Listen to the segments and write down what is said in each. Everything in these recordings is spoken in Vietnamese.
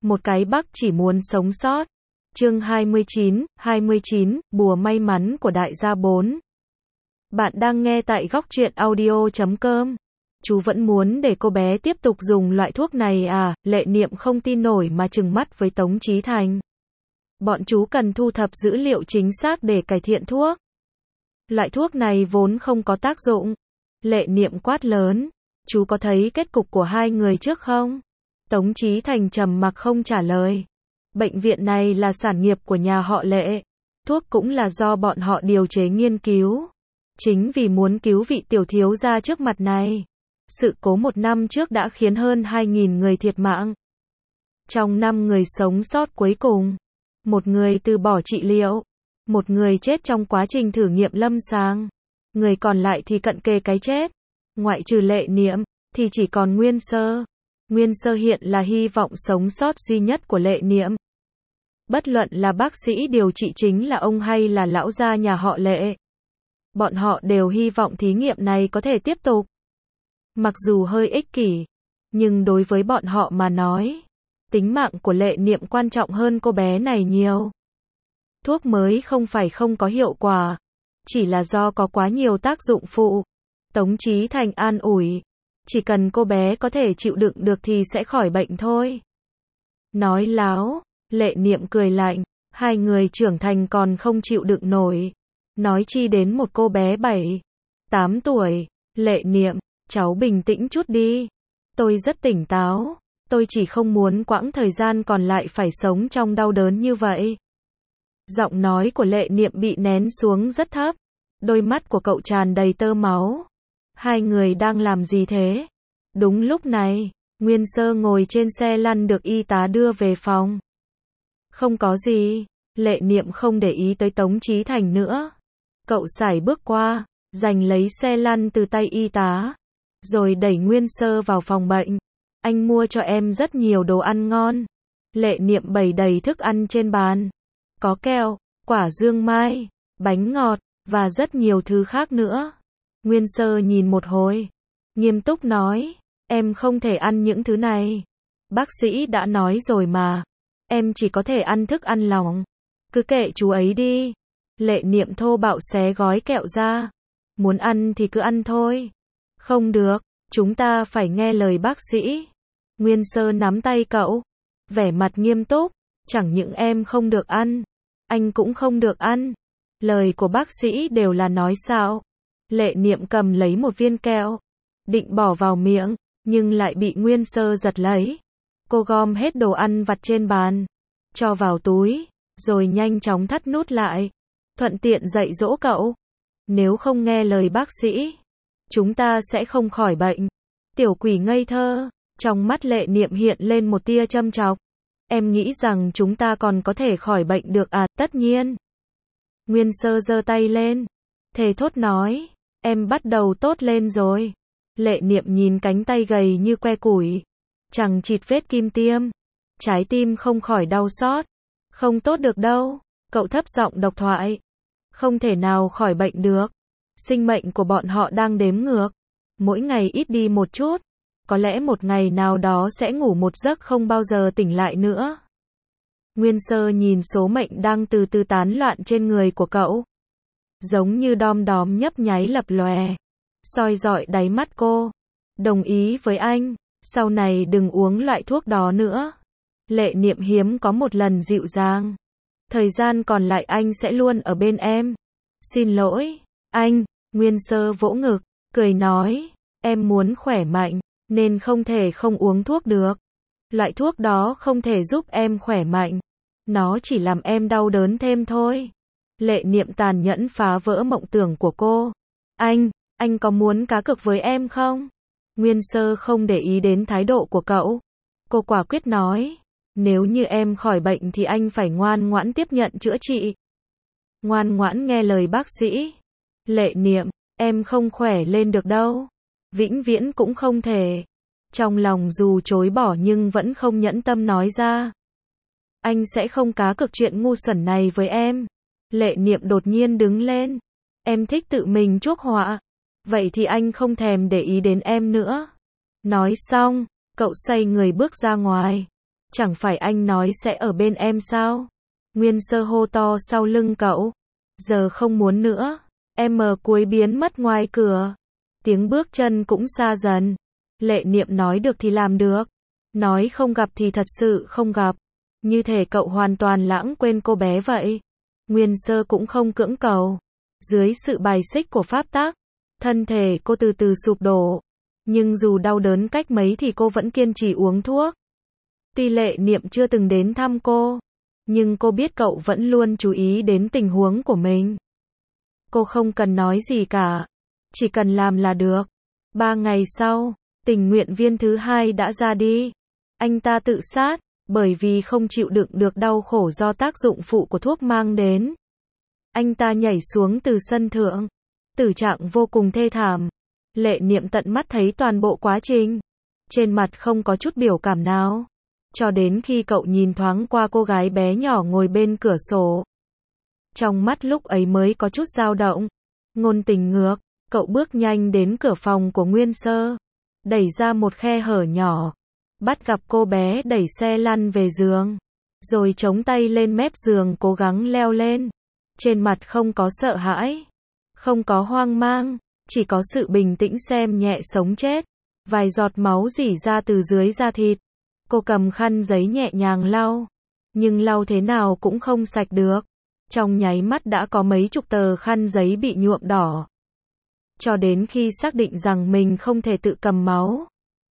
một cái Bắc chỉ muốn sống sót. Chương 29, bùa may mắn của đại gia 4. Bạn đang nghe tại góc truyện audio.com. Chú vẫn muốn để cô bé tiếp tục dùng loại thuốc này à? Lệ Niệm không tin nổi mà trừng mắt với Tống Chí Thành. Bọn chú cần thu thập dữ liệu chính xác để cải thiện thuốc. Loại thuốc này vốn không có tác dụng. Lệ Niệm quát lớn. Chú có thấy kết cục của hai người trước không? Tống Chí Thành trầm mặc không trả lời. Bệnh viện này là sản nghiệp của nhà họ Lệ. Thuốc cũng là do bọn họ điều chế nghiên cứu. Chính vì muốn cứu vị tiểu thiếu gia trước mặt này. Sự cố 1 năm trước đã khiến hơn 2.000 người thiệt mạng. Trong 5 người sống sót cuối cùng, 1 người từ bỏ trị liệu, 1 người chết trong quá trình thử nghiệm lâm sàng. Người còn lại thì cận kề cái chết. Ngoại trừ Lệ Niệm, thì chỉ còn Nguyên Sơ. Nguyên Sơ hiện là hy vọng sống sót duy nhất của Lệ Niệm. Bất luận là bác sĩ điều trị chính là ông hay là lão gia nhà họ Lệ. Bọn họ đều hy vọng thí nghiệm này có thể tiếp tục. Mặc dù hơi ích kỷ, nhưng đối với bọn họ mà nói, tính mạng của Lệ Niệm quan trọng hơn cô bé này nhiều. Thuốc mới không phải không có hiệu quả, chỉ là do có quá nhiều tác dụng phụ. Tống Chí Thành an ủi, chỉ cần cô bé có thể chịu đựng được thì sẽ khỏi bệnh thôi. Nói láo, Lệ Niệm cười lạnh, 2 người trưởng thành còn không chịu đựng nổi. Nói chi đến một cô bé 7, 8 tuổi. Lệ Niệm, cháu bình tĩnh chút đi. Tôi rất tỉnh táo. Tôi chỉ không muốn quãng thời gian còn lại phải sống trong đau đớn như vậy. Giọng nói của Lệ Niệm bị nén xuống rất thấp. Đôi mắt của cậu tràn đầy tơ máu. 2 người đang làm gì thế? Đúng lúc này, Nguyên Sơ ngồi trên xe lăn được y tá đưa về phòng. Không có gì. Lệ Niệm không để ý tới Tống Chí Thành nữa. Cậu sải bước qua, giành lấy xe lăn từ tay y tá, rồi đẩy Nguyên Sơ vào phòng bệnh. Anh mua cho em rất nhiều đồ ăn ngon. Lệ Niệm bày đầy thức ăn trên bàn. Có kẹo, quả dương mai, bánh ngọt, và rất nhiều thứ khác nữa. Nguyên Sơ nhìn một hồi, nghiêm túc nói, em không thể ăn những thứ này. Bác sĩ đã nói rồi mà, em chỉ có thể ăn thức ăn lỏng. Cứ kệ chú ấy đi. Lệ Niệm thô bạo xé gói kẹo ra. Muốn ăn thì cứ ăn thôi. Không được, chúng ta phải nghe lời bác sĩ. Nguyên Sơ nắm tay cậu, vẻ mặt nghiêm túc. Chẳng những em không được ăn, anh cũng không được ăn. Lời của bác sĩ đều là nói sao. Lệ Niệm cầm lấy một viên kẹo, định bỏ vào miệng, nhưng lại bị Nguyên Sơ giật lấy. Cô gom hết đồ ăn vặt trên bàn, cho vào túi, rồi nhanh chóng thắt nút lại. Thuận tiện dạy dỗ cậu. Nếu không nghe lời bác sĩ, chúng ta sẽ không khỏi bệnh. Tiểu quỷ ngây thơ. Trong mắt Lệ Niệm hiện lên một tia châm chọc. Em nghĩ rằng chúng ta còn có thể khỏi bệnh được à? Tất nhiên. Nguyên Sơ giơ tay lên, thề thốt nói, em bắt đầu tốt lên rồi. Lệ Niệm nhìn cánh tay gầy như que củi, chẳng chịt vết kim tiêm. Trái tim không khỏi đau xót. Không tốt được đâu. Cậu thấp giọng độc thoại. Không thể nào khỏi bệnh được. Sinh mệnh của bọn họ đang đếm ngược. Mỗi ngày ít đi một chút. Có lẽ một ngày nào đó sẽ ngủ một giấc không bao giờ tỉnh lại nữa. Nguyên Sơ nhìn số mệnh đang từ từ tán loạn trên người của cậu. Giống như đom đóm nhấp nháy lập lòe, soi rọi đáy mắt cô. Đồng ý với anh, sau này đừng uống loại thuốc đó nữa. Lệ Niệm hiếm có một lần dịu dàng. Thời gian còn lại anh sẽ luôn ở bên em. Xin lỗi, anh. Nguyên Sơ vỗ ngực, cười nói, em muốn khỏe mạnh, nên không thể không uống thuốc được. Loại thuốc đó không thể giúp em khỏe mạnh. Nó chỉ làm em đau đớn thêm thôi. Lệ Niệm tàn nhẫn phá vỡ mộng tưởng của cô. Anh có muốn cá cược với em không? Nguyên Sơ không để ý đến thái độ của cậu. Cô quả quyết nói, nếu như em khỏi bệnh thì anh phải ngoan ngoãn tiếp nhận chữa trị. Ngoan ngoãn nghe lời bác sĩ. Lệ Niệm, em không khỏe lên được đâu. Vĩnh viễn cũng không thể. Trong lòng dù chối bỏ nhưng vẫn không nhẫn tâm nói ra. Anh sẽ không cá cược chuyện ngu xuẩn này với em. Lệ Niệm đột nhiên đứng lên. Em thích tự mình chuốc họa. Vậy thì anh không thèm để ý đến em nữa. Nói xong, cậu xoay người bước ra ngoài. Chẳng phải anh nói sẽ ở bên em sao? Nguyên Sơ hô to sau lưng cậu. Giờ không muốn nữa. Em cuối biến mất ngoài cửa. Tiếng bước chân cũng xa dần. Lệ Niệm nói được thì làm được. Nói không gặp thì thật sự không gặp. Như thể cậu hoàn toàn lãng quên cô bé vậy. Nguyên Sơ cũng không cưỡng cầu. Dưới sự bài xích của pháp tắc, thân thể cô từ từ sụp đổ. Nhưng dù đau đớn cách mấy thì cô vẫn kiên trì uống thuốc. Tuy Lệ Niệm chưa từng đến thăm cô, nhưng cô biết cậu vẫn luôn chú ý đến tình huống của mình. Cô không cần nói gì cả, chỉ cần làm là được. 3 ngày sau, tình nguyện viên thứ 2 đã ra đi. Anh ta tự sát, bởi vì không chịu đựng được đau khổ do tác dụng phụ của thuốc mang đến. Anh ta nhảy xuống từ sân thượng, tử trạng vô cùng thê thảm. Lệ Niệm tận mắt thấy toàn bộ quá trình, trên mặt không có chút biểu cảm nào. Cho đến khi cậu nhìn thoáng qua cô gái bé nhỏ ngồi bên cửa sổ. Trong mắt lúc ấy mới có chút dao động. Ngôn Tình ngược, cậu bước nhanh đến cửa phòng của Nguyên Sơ, đẩy ra một khe hở nhỏ, bắt gặp cô bé đẩy xe lăn về giường, rồi chống tay lên mép giường cố gắng leo lên. Trên mặt không có sợ hãi, không có hoang mang, chỉ có sự bình tĩnh xem nhẹ sống chết. Vài giọt máu rỉ ra từ dưới da thịt. Cô cầm khăn giấy nhẹ nhàng lau, nhưng lau thế nào cũng không sạch được. Trong nháy mắt đã có mấy chục tờ khăn giấy bị nhuộm đỏ. Cho đến khi xác định rằng mình không thể tự cầm máu,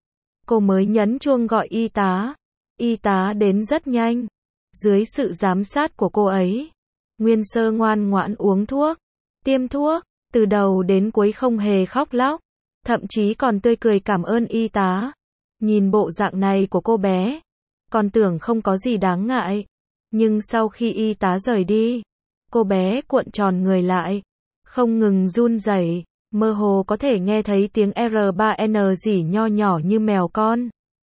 cô mới nhấn chuông gọi y tá. Y tá đến rất nhanh. Dưới sự giám sát của cô ấy, Nguyên Sơ ngoan ngoãn uống thuốc, tiêm thuốc, từ đầu đến cuối không hề khóc lóc, thậm chí còn tươi cười cảm ơn y tá. Nhìn bộ dạng này của cô bé, còn tưởng không có gì đáng ngại. Nhưng sau khi y tá rời đi, cô bé cuộn tròn người lại, không ngừng run rẩy, mơ hồ có thể nghe thấy tiếng R3N rỉ nho nhỏ như mèo con.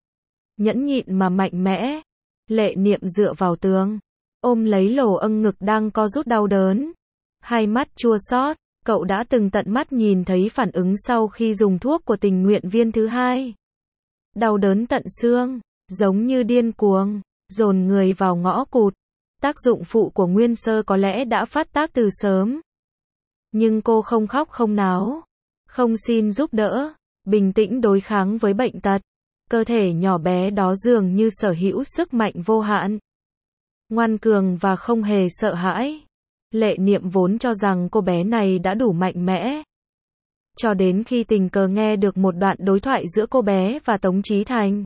Nhẫn nhịn mà mạnh mẽ, Lệ Niệm dựa vào tường, ôm lấy lỗ âng ngực đang co rút đau đớn. Hai mắt chua xót, cậu đã từng tận mắt nhìn thấy phản ứng sau khi dùng thuốc của tình nguyện viên thứ 2. Đau đớn tận xương, giống như điên cuồng, dồn người vào ngõ cụt. Tác dụng phụ của Nguyên Sơ có lẽ đã phát tác từ sớm. Nhưng cô không khóc không náo, không xin giúp đỡ, bình tĩnh đối kháng với bệnh tật. Cơ thể nhỏ bé đó dường như sở hữu sức mạnh vô hạn, ngoan cường và không hề sợ hãi. Lệ Niệm vốn cho rằng cô bé này đã đủ mạnh mẽ. Cho đến khi tình cờ nghe được một đoạn đối thoại giữa cô bé và Tống Chí Thành.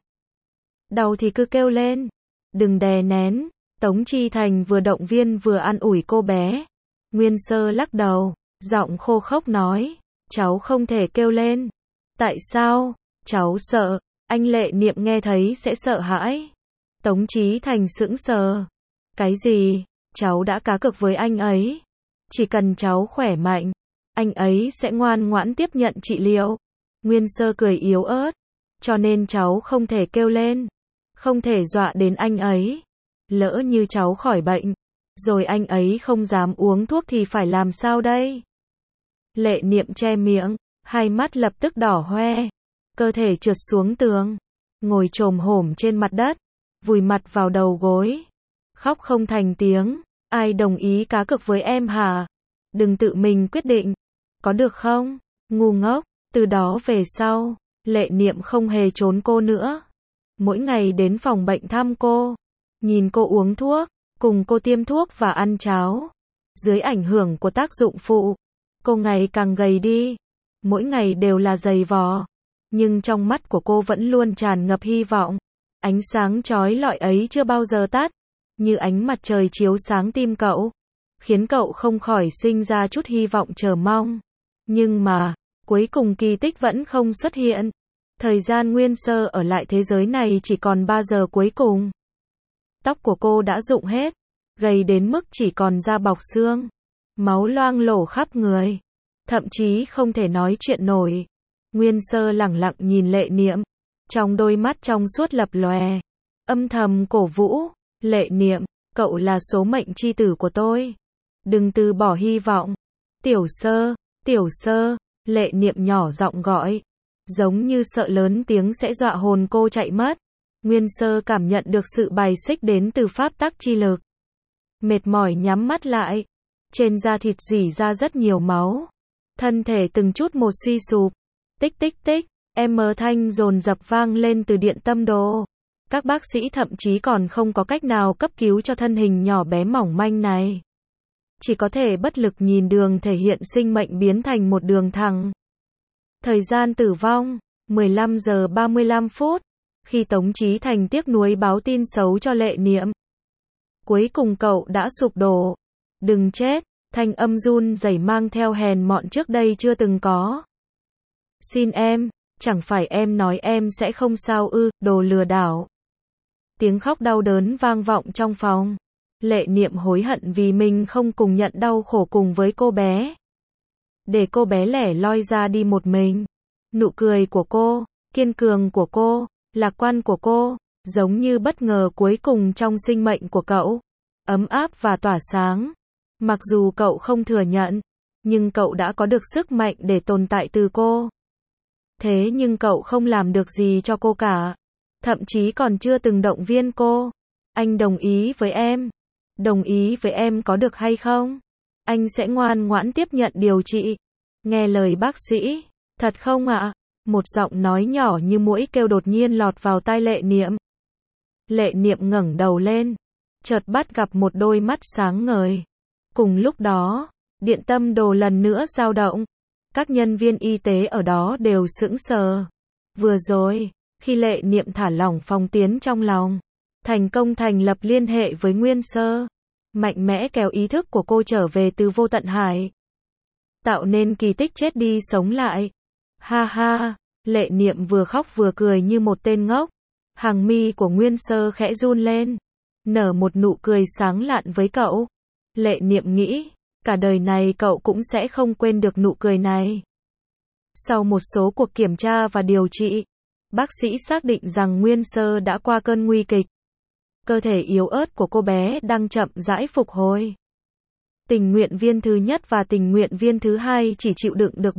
Đau thì cứ kêu lên, đừng đè nén. Tống Chí Thành vừa động viên vừa an ủi cô bé. Nguyên Sơ lắc đầu, giọng khô khốc nói, cháu không thể kêu lên. Tại sao? Cháu sợ. Anh Lệ Niệm nghe thấy sẽ sợ hãi. Tống Chí Thành sững sờ. Cái gì? Cháu đã cá cược với anh ấy. Chỉ cần cháu khỏe mạnh, anh ấy sẽ ngoan ngoãn tiếp nhận trị liệu. Nguyên Sơ cười yếu ớt. Cho nên cháu không thể kêu lên, không thể dọa đến anh ấy. Lỡ như cháu khỏi bệnh, rồi anh ấy không dám uống thuốc thì phải làm sao đây? Lệ Niệm che miệng, hai mắt lập tức đỏ hoe, cơ thể trượt xuống tường, ngồi chồm hổm trên mặt đất, vùi mặt vào đầu gối, khóc không thành tiếng. Ai đồng ý cá cược với em hả? Đừng tự mình quyết định, có được không? Ngu ngốc. Từ đó về sau, Lệ Niệm không hề trốn cô nữa. Mỗi ngày đến phòng bệnh thăm cô, nhìn cô uống thuốc, cùng cô tiêm thuốc và ăn cháo. Dưới ảnh hưởng của tác dụng phụ, cô ngày càng gầy đi. Mỗi ngày đều là giày vò, nhưng trong mắt của cô vẫn luôn tràn ngập hy vọng. Ánh sáng chói lọi ấy chưa bao giờ tắt, như ánh mặt trời chiếu sáng tim cậu, khiến cậu không khỏi sinh ra chút hy vọng chờ mong. Nhưng mà, cuối cùng kỳ tích vẫn không xuất hiện. Thời gian Nguyên Sơ ở lại thế giới này chỉ còn 3 giờ cuối cùng. Tóc của cô đã rụng hết, gầy đến mức chỉ còn da bọc xương, máu loang lổ khắp người, thậm chí không thể nói chuyện nổi. Nguyên Sơ lẳng lặng nhìn Lệ Niệm, trong đôi mắt trong suốt lập lòe, âm thầm cổ vũ, Lệ Niệm, cậu là số mệnh chi tử của tôi. Đừng từ bỏ hy vọng. Tiểu Sơ, Lệ Niệm nhỏ giọng gọi, giống như sợ lớn tiếng sẽ dọa hồn cô chạy mất. Nguyên Sơ cảm nhận được sự bài xích đến từ pháp tắc chi lực. Mệt mỏi nhắm mắt lại. Trên da thịt rỉ ra rất nhiều máu. Thân thể từng chút một suy sụp. Tích tích tích, âm thanh dồn dập vang lên từ điện tâm đồ. Các bác sĩ thậm chí còn không có cách nào cấp cứu cho thân hình nhỏ bé mỏng manh này. Chỉ có thể bất lực nhìn đường thể hiện sinh mệnh biến thành một đường thẳng. Thời gian tử vong, 15 giờ 35 phút. Khi Tống Chí Thành tiếc nuối báo tin xấu cho Lệ Niệm. Cuối cùng cậu đã sụp đổ. Đừng chết, thanh âm run rẩy mang theo hèn mọn trước đây chưa từng có. Xin em, chẳng phải em nói em sẽ không sao ư, đồ lừa đảo. Tiếng khóc đau đớn vang vọng trong phòng. Lệ Niệm hối hận vì mình không cùng nhận đau khổ cùng với cô bé. Để cô bé lẻ loi ra đi một mình. Nụ cười của cô, kiên cường của cô, lạc quan của cô, giống như bất ngờ cuối cùng trong sinh mệnh của cậu. Ấm áp và tỏa sáng. Mặc dù cậu không thừa nhận, nhưng cậu đã có được sức mạnh để tồn tại từ cô. Thế nhưng cậu không làm được gì cho cô cả. Thậm chí còn chưa từng động viên cô. Anh đồng ý với em. Đồng ý với em có được hay không? Anh sẽ ngoan ngoãn tiếp nhận điều trị. Nghe lời bác sĩ. Thật không ạ? Một giọng nói nhỏ như muỗi kêu đột nhiên lọt vào tai Lệ Niệm. Lệ Niệm ngẩng đầu lên. Chợt bắt gặp một đôi mắt sáng ngời. Cùng lúc đó, điện tâm đồ lần nữa dao động. Các nhân viên y tế ở đó đều sững sờ. Vừa rồi, khi Lệ Niệm thả lỏng phong tiến trong lòng, thành công thành lập liên hệ với Nguyên Sơ, mạnh mẽ kéo ý thức của cô trở về từ vô tận hải, tạo nên kỳ tích chết đi sống lại. Ha ha, Lệ Niệm vừa khóc vừa cười như một tên ngốc. Hàng mi của Nguyên Sơ khẽ run lên, nở một nụ cười sáng lạn với cậu. Lệ Niệm nghĩ, cả đời này cậu cũng sẽ không quên được nụ cười này. Sau một số cuộc kiểm tra và điều trị, bác sĩ xác định rằng Nguyên Sơ đã qua cơn nguy kịch. Cơ thể yếu ớt của cô bé đang chậm rãi phục hồi. Tình nguyện viên thứ nhất và tình nguyện viên thứ hai chỉ chịu đựng được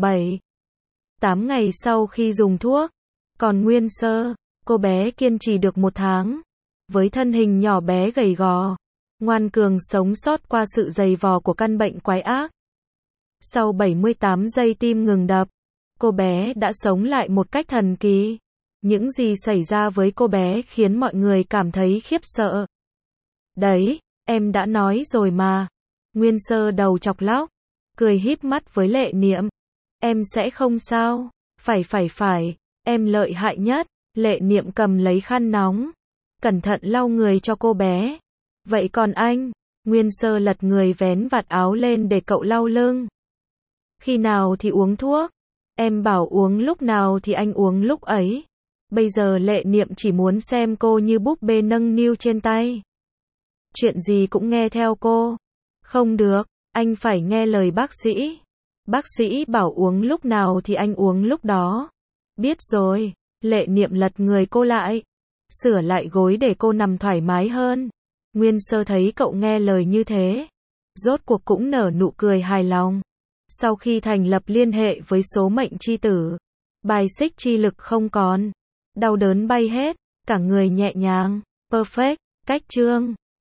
7-8 ngày sau khi dùng thuốc. Còn Nguyên Sơ, cô bé kiên trì được 1 tháng. Với thân hình nhỏ bé gầy gò, ngoan cường sống sót qua sự dày vò của căn bệnh quái ác. Sau 78 giây tim ngừng đập, cô bé đã sống lại một cách thần kỳ. Những gì xảy ra với cô bé khiến mọi người cảm thấy khiếp sợ. Đấy, em đã nói rồi mà. Nguyên Sơ đầu chọc lóc, cười híp mắt với Lệ Niệm. Em sẽ không sao. Phải, em lợi hại nhất. Lệ Niệm cầm lấy khăn nóng, cẩn thận lau người cho cô bé. Vậy còn anh? Nguyên Sơ lật người vén vạt áo lên để cậu lau lưng. Khi nào thì uống thuốc? Em bảo uống lúc nào thì anh uống lúc ấy. Bây giờ Lệ Niệm chỉ muốn xem cô như búp bê nâng niu trên tay. Chuyện gì cũng nghe theo cô. Không được, anh phải nghe lời bác sĩ. Bác sĩ bảo uống lúc nào thì anh uống lúc đó. Biết rồi. Lệ Niệm lật người cô lại, sửa lại gối để cô nằm thoải mái hơn. Nguyên Sơ thấy cậu nghe lời như thế, rốt cuộc cũng nở nụ cười hài lòng. Sau khi thành lập liên hệ với số mệnh chi tử, bài xích chi lực không còn, đau đớn bay hết, cả người nhẹ nhàng. Perfect, cách chương